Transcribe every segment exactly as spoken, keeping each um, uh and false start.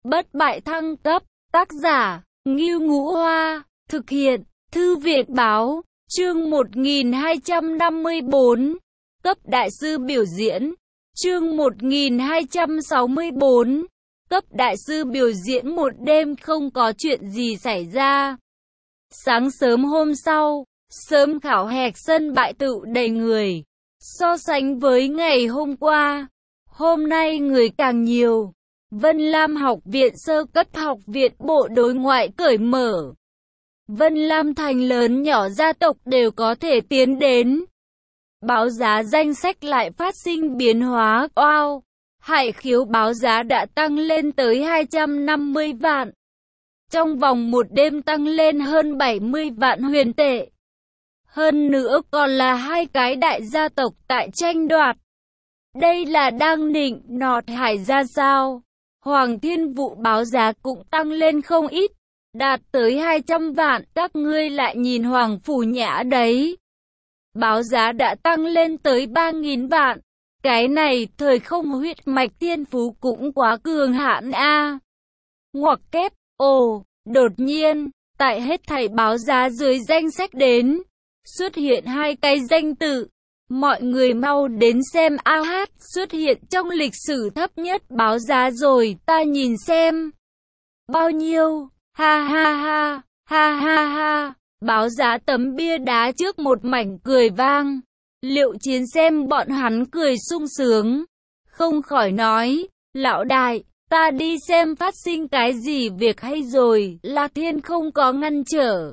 Bất bại thăng cấp, tác giả, Ngưu Ngũ Hoa, thực hiện, Thư viện Báo, chương một nghìn hai trăm năm mươi bốn, cấp đại sư biểu diễn, chương một nghìn hai trăm sáu mươi bốn, cấp đại sư biểu diễn. Một đêm không có chuyện gì xảy ra. Sáng sớm hôm sau, sớm khảo hạch sân bãi tựu đầy người. So sánh với ngày hôm qua, hôm nay người càng nhiều. Vân Lam học viện sơ cấp, học viện bộ đối ngoại cởi mở. Vân Lam thành lớn nhỏ gia tộc đều có thể tiến đến. Báo giá danh sách lại phát sinh biến hóa. Oao! Hải khiếu báo giá đã tăng lên tới hai trăm năm mươi vạn. Trong vòng một đêm tăng lên hơn bảy mươi vạn huyền tệ. Hơn nữa còn là hai cái đại gia tộc tại tranh đoạt. Đây là đang nịnh nọt Hải gia sao? Hoàng Thiên Vũ báo giá cũng tăng lên không ít, đạt tới hai trăm vạn. Các ngươi lại nhìn Hoàng Phủ Nhã đấy. Báo giá đã tăng lên tới ba nghìn vạn. Cái này thời không huyết mạch thiên phú cũng quá cường hãn a. Ngoặc kép, ồ, đột nhiên, tại hết thảy báo giá dưới danh sách đến, xuất hiện hai cái danh tự. Mọi người mau đến xem. A hát xuất hiện trong lịch sử thấp nhất báo giá rồi, ta nhìn xem. Bao nhiêu? Ha ha ha, ha ha ha. Báo giá tấm bia đá trước một mảnh cười vang. Liệu Chiến xem bọn hắn cười sung sướng, không khỏi nói, lão đại, ta đi xem phát sinh cái gì việc hay rồi. La Thiên không có ngăn trở.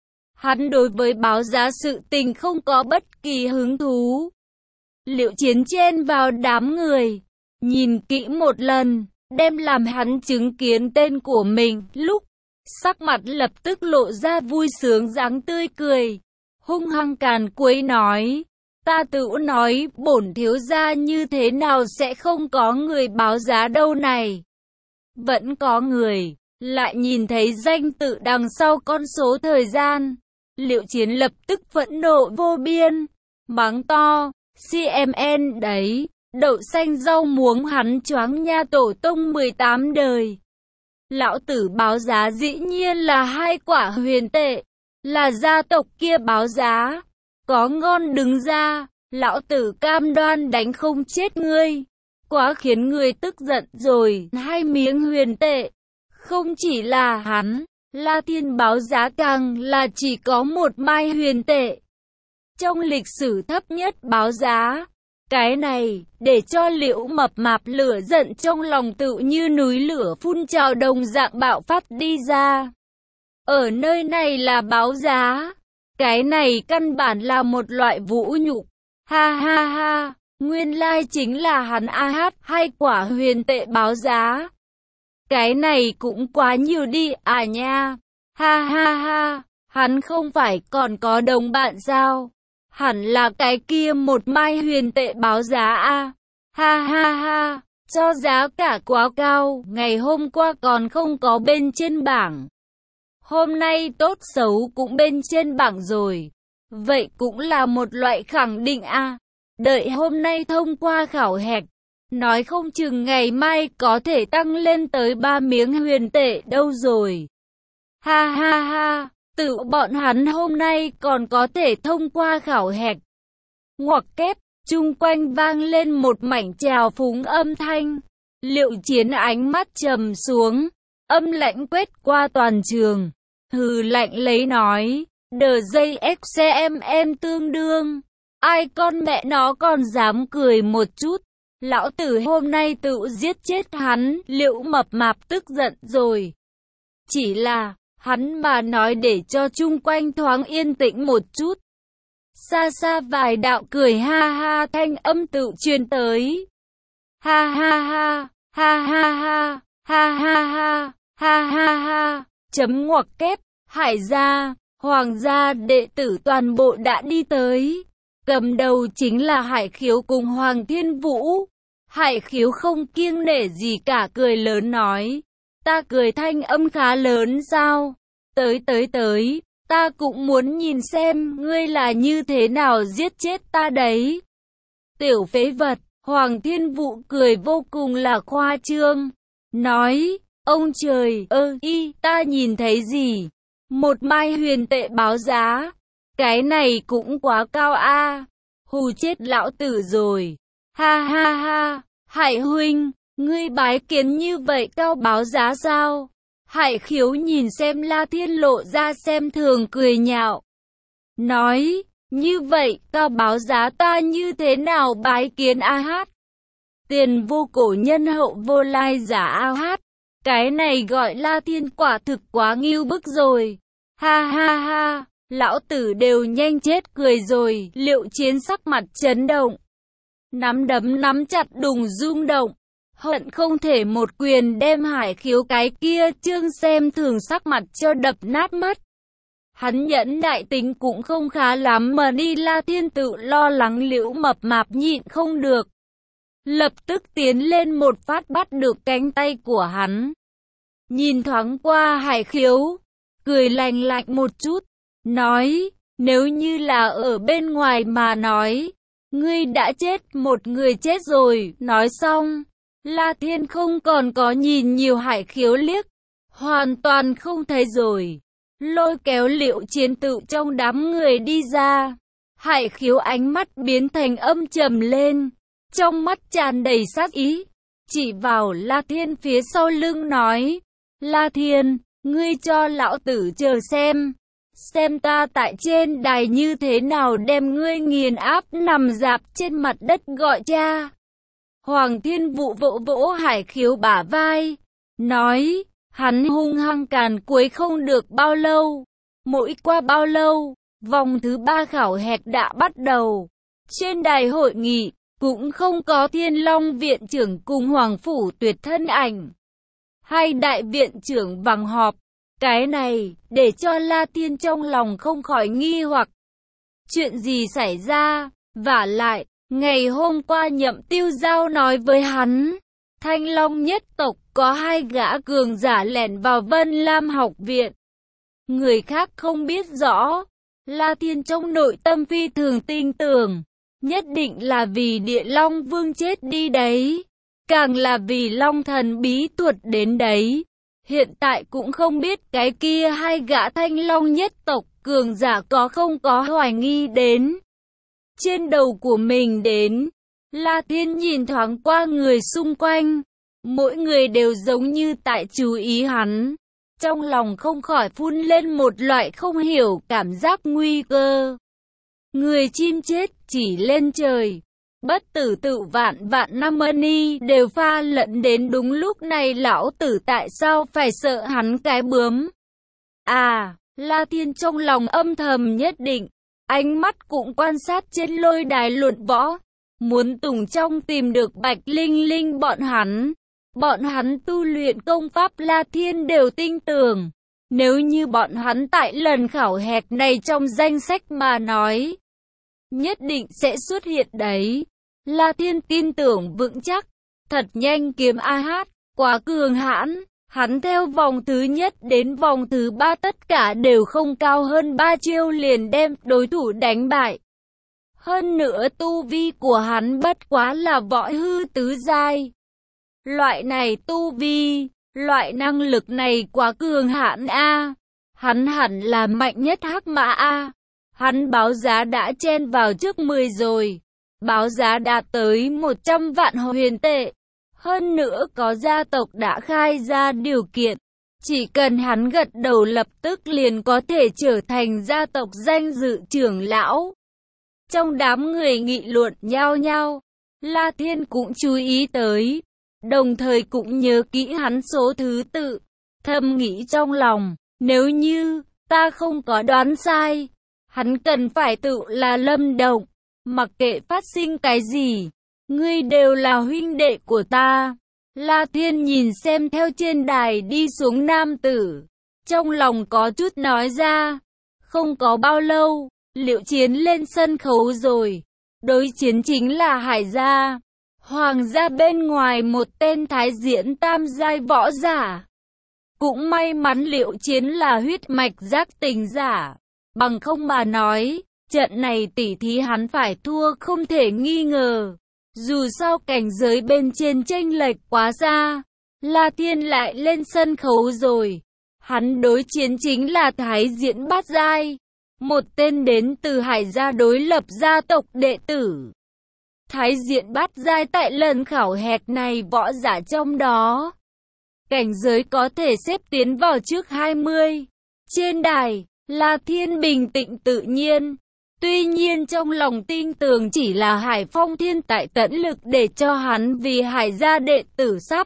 Hắn đối với báo giá sự tình không có bất kỳ hứng thú. Liệu Chiến chen vào đám người, nhìn kỹ một lần, đem làm hắn chứng kiến tên của mình, lúc sắc mặt lập tức lộ ra vui sướng dáng tươi cười, hung hăng càn quấy nói, ta tự nói bổn thiếu gia như thế nào sẽ không có người báo giá đâu này. Vẫn có người, lại nhìn thấy danh tự đằng sau con số thời gian. Liệu Chiến lập tức phẫn nộ vô biên, mắng to, xê em en đấy, đậu xanh rau muống hắn choáng nha, tổ tông mười tám đời. Lão tử báo giá dĩ nhiên là hai quả huyền tệ, là gia tộc kia báo giá, có ngon đứng ra, lão tử cam đoan đánh không chết ngươi. Quá khiến người tức giận rồi, hai miếng huyền tệ, không chỉ là hắn. La Thiên báo giá càng là chỉ có một mai huyền tệ. Trong lịch sử thấp nhất báo giá. Cái này, để cho Liễu Mập Mạp lửa giận trong lòng tự như núi lửa phun trào đồng dạng bạo phát đi ra. Ở nơi này là báo giá. Cái này căn bản là một loại vũ nhục. Ha ha ha, nguyên lai chính là hắn. A hát hai quả huyền tệ báo giá. Cái này cũng quá nhiều đi à nha. Ha ha ha, hắn không phải còn có đồng bạn sao? Hẳn là cái kia một mai huyền tệ báo giá a. Ha ha ha, cho giá cả quá cao, ngày hôm qua còn không có bên trên bảng. Hôm nay tốt xấu cũng bên trên bảng rồi. Vậy cũng là một loại khẳng định a. Đợi hôm nay thông qua khảo hạch, nói không chừng ngày mai có thể tăng lên tới ba miếng huyền tệ đâu rồi. Ha ha ha, tự bọn hắn hôm nay còn có thể thông qua khảo hạch. Ngoặc kép, chung quanh vang lên một mảnh trào phúng âm thanh. Liệu Chiến ánh mắt trầm xuống, âm lãnh quét qua toàn trường. Hừ lạnh lấy nói, đờ dây ép xê em en tương đương. Ai con mẹ nó còn dám cười một chút. Lão tử hôm nay tự giết chết hắn. Liễu Mập Mạp tức giận rồi. Chỉ là, hắn mà nói để cho chung quanh thoáng yên tĩnh một chút. Xa xa vài đạo cười ha ha thanh âm tự truyền tới. Ha ha ha, ha ha ha, ha ha ha, ha ha ha, chấm ngoặc kép, Hải gia, Hoàng gia đệ tử toàn bộ đã đi tới. Cầm đầu chính là Hải Khiếu cùng Hoàng Thiên Vũ. Hải Khiếu không kiêng nể gì cả cười lớn nói. Ta cười thanh âm khá lớn sao? Tới tới tới, ta cũng muốn nhìn xem ngươi là như thế nào giết chết ta đấy. Tiểu phế vật, Hoàng Thiên Vũ cười vô cùng là khoa trương. Nói, Ông trời ơi, y, ta nhìn thấy gì? Một mai huyền tệ báo giá. Cái này cũng quá cao a. Hù chết lão tử rồi. Ha ha ha, Hải huynh, ngươi bái kiến như vậy cao báo giá sao? Hải Khiếu nhìn xem La Thiên lộ ra xem thường cười nhạo. Nói, như vậy cao báo giá ta như thế nào bái kiến a hát? Tiền vô cổ nhân hậu vô lai giả a hát. Cái này gọi La Thiên quả thực quá ngưu bức rồi. Ha ha ha, lão tử đều nhanh chết cười rồi. Liệu Chiến sắc mặt chấn động. Nắm đấm nắm chặt đùng rung động. Hận không thể một quyền đem Hải Khiếu cái kia trương xem thường sắc mặt cho đập nát mất. Hắn nhẫn đại tính cũng không khá lắm mà đi. La Thiên tự lo lắng Liễu Mập Mạp nhịn không được. Lập tức tiến lên một phát bắt được cánh tay của hắn. Nhìn thoáng qua Hải Khiếu, cười lành lạnh một chút, nói, nếu như là ở bên ngoài mà nói, ngươi đã chết, một người chết rồi. Nói xong, La Thiên không còn có nhìn nhiều Hải Khiếu liếc, hoàn toàn không thấy rồi. Lôi kéo Liệu Chiến tự trong đám người đi ra. Hải Khiếu ánh mắt biến thành âm trầm lên, trong mắt tràn đầy sát ý, chỉ vào La Thiên phía sau lưng nói, La Thiên, ngươi cho lão tử chờ xem, xem ta tại trên đài như thế nào đem ngươi nghiền áp nằm rạp trên mặt đất gọi cha. Hoàng Thiên Vũ vỗ vỗ Hải Khiếu bả vai, nói, hắn hung hăng càn quấy không được bao lâu. Mỗi qua bao lâu, vòng thứ ba khảo hạch đã bắt đầu. Trên đài hội nghị, cũng không có Thiên Long viện trưởng cùng Hoàng Phủ Tuyệt thân ảnh. Hay đại viện trưởng vắng họp. Cái này, để cho La Thiên trong lòng không khỏi nghi hoặc. Chuyện gì xảy ra? Vả lại, ngày hôm qua Nhậm Tiêu Giao nói với hắn, Thanh Long nhất tộc có hai gã cường giả lẻn vào Vân Lam học viện. Người khác không biết rõ. La Thiên trong nội tâm phi thường tin tưởng, nhất định là vì Địa Long Vương chết đi đấy, càng là vì Long Thần bí thuật đến đấy. Hiện tại cũng không biết cái kia hai gã Thanh Long nhất tộc cường giả có không có hoài nghi đến trên đầu của mình đến. La Thiên nhìn thoáng qua người xung quanh, mỗi người đều giống như tại chú ý hắn. Trong lòng không khỏi phun lên một loại không hiểu cảm giác nguy cơ. Người chim chết chỉ lên trời, bất tử tự vạn vạn năm ni đều pha lẫn đến đúng lúc này. Lão tử tại sao phải sợ hắn cái bướm? À, La Thiên trong lòng âm thầm nhất định, ánh mắt cũng quan sát trên lôi đài luận võ, muốn Tùng trong tìm được Bạch Linh Linh bọn hắn. Bọn hắn tu luyện công pháp La Thiên đều tin tưởng, nếu như bọn hắn tại lần khảo hạch này trong danh sách mà nói, nhất định sẽ xuất hiện đấy. La Thiên tin tưởng vững chắc, thật nhanh kiếm a hát, quá cường hãn. Hắn theo vòng thứ nhất đến vòng thứ ba tất cả đều không cao hơn ba chiêu liền đem đối thủ đánh bại. Hơn nữa tu vi của hắn bất quá là võ hư tứ giai. Loại này tu vi, loại năng lực này quá cường hãn a. Hắn hẳn là mạnh nhất hắc mã a. Hắn báo giá đã chen vào trước mười rồi. Báo giá đạt tới một trăm vạn huyền tệ. Hơn nữa có gia tộc đã khai ra điều kiện, chỉ cần hắn gật đầu lập tức liền có thể trở thành gia tộc danh dự trưởng lão. Trong đám người nghị luận nhao nhao, La Thiên cũng chú ý tới, đồng thời cũng nhớ kỹ hắn số thứ tự, thầm nghĩ trong lòng, nếu như ta không có đoán sai, hắn cần phải tự là Lâm Động, mặc kệ phát sinh cái gì, ngươi đều là huynh đệ của ta. La Thiên nhìn xem theo trên đài đi xuống nam tử, trong lòng có chút nói ra. Không có bao lâu, Liệu Chiến lên sân khấu rồi. Đối chiến chính là Hải gia, Hoàng gia bên ngoài một tên thái diễn tam giai võ giả. Cũng may mắn Liệu Chiến là huyết mạch giác tình giả, bằng không mà nói, trận này tỉ thí hắn phải thua không thể nghi ngờ. Dù sao cảnh giới bên trên chênh lệch quá xa, La Thiên lại lên sân khấu rồi. Hắn đối chiến chính là Thái Diễn Bát Giai, một tên đến từ Hải gia đối lập gia tộc đệ tử. Thái Diễn Bát Giai tại lần khảo hạch này võ giả trong đó cảnh giới có thể xếp tiến vào trước hai mươi. Trên đài, La Thiên bình tĩnh tự nhiên. Tuy nhiên trong lòng tin tưởng chỉ là Hải Phong Thiên tại tận lực để cho hắn vì Hải gia đệ tử sắp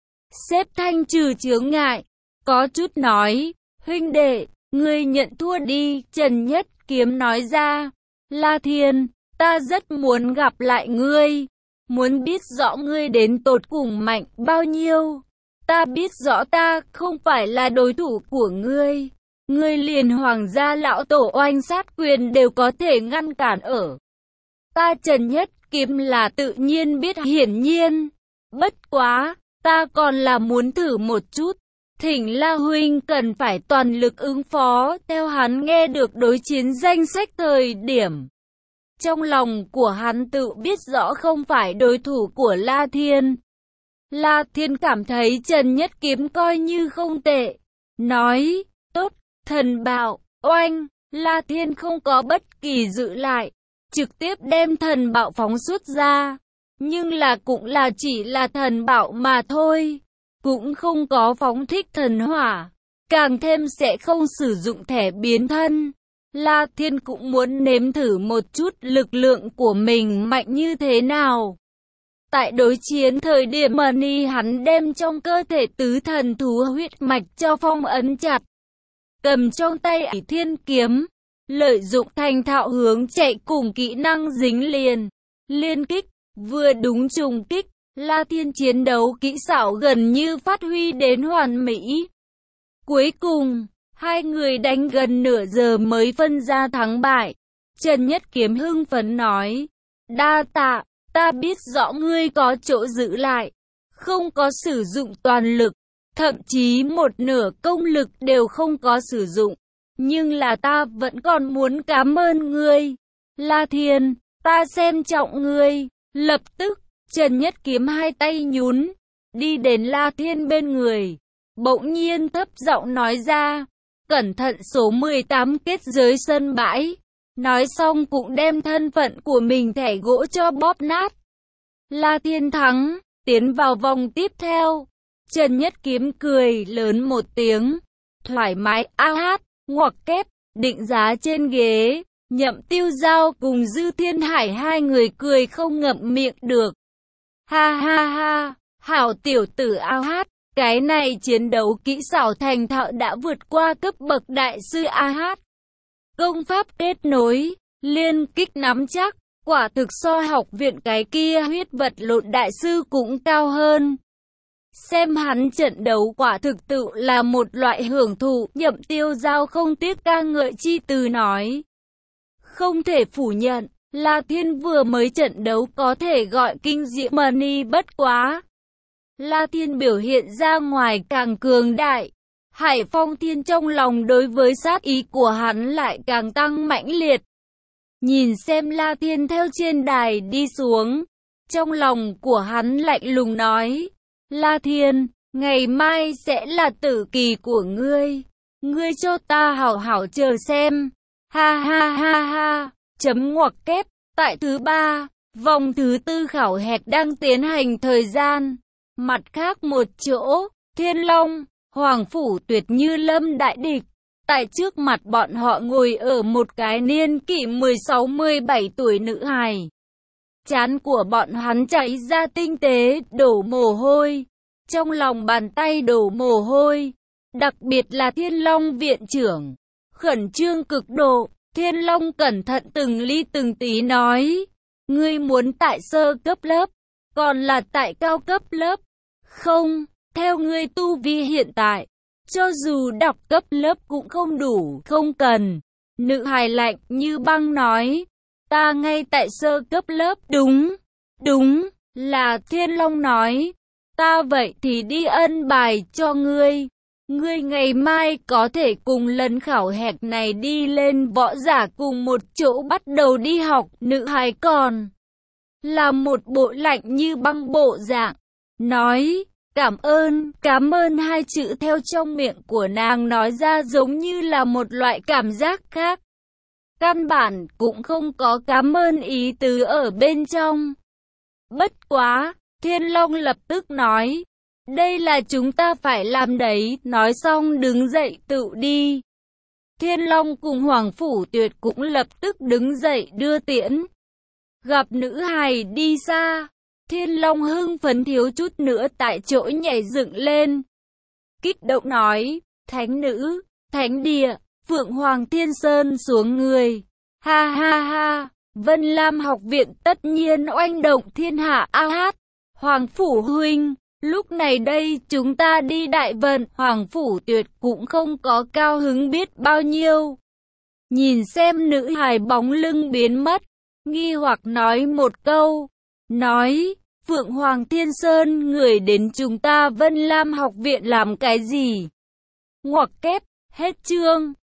xếp thanh trừ chướng ngại. Có chút nói, huynh đệ, ngươi nhận thua đi, Trần Nhất Kiếm nói ra. La Thiên, ta rất muốn gặp lại ngươi, muốn biết rõ ngươi đến tột cùng mạnh bao nhiêu. Ta biết rõ ta không phải là đối thủ của ngươi. Ngươi liền hoàng gia lão tổ oanh sát quyền đều có thể ngăn cản ở. Ta Trần Nhất Kiếm là tự nhiên biết hiển nhiên. Bất quá, ta còn là muốn thử một chút. Thỉnh La huynh cần phải toàn lực ứng phó. Theo hắn nghe được đối chiến danh sách thời điểm, trong lòng của hắn tự biết rõ không phải đối thủ của La Thiên. La Thiên cảm thấy Trần Nhất Kiếm coi như không tệ. Nói, tốt, thần bạo, oanh. La Thiên không có bất kỳ dự lại, trực tiếp đem thần bạo phóng xuất ra. Nhưng là cũng là chỉ là thần bạo mà thôi. Cũng không có phóng thích thần hỏa. Càng thêm sẽ không sử dụng thẻ biến thân. La Thiên cũng muốn nếm thử một chút lực lượng của mình mạnh như thế nào. Tại đối chiến thời điểm Mani hắn đem trong cơ thể tứ thần thú huyết mạch cho phong ấn chặt. Cầm trong tay Ỷ Thiên kiếm, lợi dụng thành thạo hướng chạy cùng kỹ năng dính liền, liên kích, vừa đúng trùng kích. La Thiên chiến đấu kỹ xảo gần như phát huy đến hoàn mỹ. Cuối cùng, hai người đánh gần nửa giờ mới phân ra thắng bại. Trần Nhất Kiếm hưng phấn nói, đa tạ, ta biết rõ ngươi có chỗ giữ lại, không có sử dụng toàn lực, thậm chí một nửa công lực đều không có sử dụng. Nhưng là ta vẫn còn muốn cảm ơn ngươi. La Thiên, ta xem trọng ngươi. Lập tức, Trần Nhất Kiếm hai tay nhún, đi đến La Thiên bên người. Bỗng nhiên thấp giọng nói ra, cẩn thận số mười tám kết giới sân bãi. Nói xong cũng đem thân phận của mình thẻ gỗ cho bóp nát. La Thiên thắng, tiến vào vòng tiếp theo. Trần Nhất Kiếm cười lớn một tiếng, thoải mái a hát, ngoặc kép, định giá trên ghế. Nhậm Tiêu Giao cùng Dư Thiên Hải hai người cười không ngậm miệng được. Ha ha ha, hảo tiểu tử a hát, cái này chiến đấu kỹ xảo thành thạo đã vượt qua cấp bậc đại sư a hát. Công pháp kết nối, liên kích nắm chắc, quả thực so học viện cái kia huyết vật lộn đại sư cũng cao hơn. Xem hắn trận đấu quả thực tự là một loại hưởng thụ. Nhậm Tiêu Giao không tiếc ca ngợi chi từ nói. Không thể phủ nhận, La Thiên vừa mới trận đấu có thể gọi kinh diễm Mani, bất quá La Thiên biểu hiện ra ngoài càng cường đại. Hải Phong Thiên trong lòng đối với sát ý của hắn lại càng tăng mãnh liệt. Nhìn xem La Thiên theo trên đài đi xuống, trong lòng của hắn lạnh lùng nói, La Thiên, ngày mai sẽ là tử kỳ của ngươi, ngươi cho ta hảo hảo chờ xem. Ha ha ha ha, chấm ngoặc kép, tại thứ ba, vòng thứ tư khảo hạch đang tiến hành thời gian. Mặt khác một chỗ, Thiên Long, Hoàng Phủ Tuyệt như lâm đại địch. Tại trước mặt bọn họ ngồi ở một cái niên kỷ mười sáu mười bảy tuổi nữ hài. Trán của bọn hắn chảy ra tinh tế, đổ mồ hôi. Trong lòng bàn tay đổ mồ hôi. Đặc biệt là Thiên Long viện trưởng. Khẩn trương cực độ, Thiên Long cẩn thận từng ly từng tí nói. Ngươi muốn tại sơ cấp lớp, còn là tại cao cấp lớp? Không, theo ngươi tu vi hiện tại, cho dù đọc cấp lớp cũng không đủ, không cần. Nữ hài lạnh như băng nói, ta ngay tại sơ cấp lớp. Đúng, đúng, là Thiên Long nói, ta vậy thì đi ân bài cho ngươi. Ngươi ngày mai có thể cùng lần khảo hạch này đi lên võ giả cùng một chỗ bắt đầu đi học. Nữ hài còn là một bộ lạnh như băng bộ dạng, nói, Cảm ơn, cảm ơn hai chữ theo trong miệng của nàng nói ra giống như là một loại cảm giác khác. Căn bản cũng không có cảm ơn ý tứ ở bên trong. Bất quá, Thiên Long lập tức nói, đây là chúng ta phải làm đấy, nói xong đứng dậy tự đi. Thiên Long cùng Hoàng Phủ Tuyệt cũng lập tức đứng dậy đưa tiễn. Gặp nữ hài đi xa, Thiên Long hưng phấn thiếu chút nữa tại chỗ nhảy dựng lên. Kích động nói, thánh nữ, thánh địa, Phượng Hoàng Thiên Sơn xuống người. Ha ha ha, Vân Lam học viện tất nhiên oanh động thiên hạ a hát. Hoàng Phủ huynh, lúc này đây chúng ta đi đại vận. Hoàng Phủ Tuyệt cũng không có cao hứng biết bao nhiêu. Nhìn xem nữ hài bóng lưng biến mất, nghi hoặc nói một câu, nói, Phượng Hoàng Thiên Sơn người đến chúng ta Vân Lam học viện làm cái gì? Ngoặc kép, hết chương.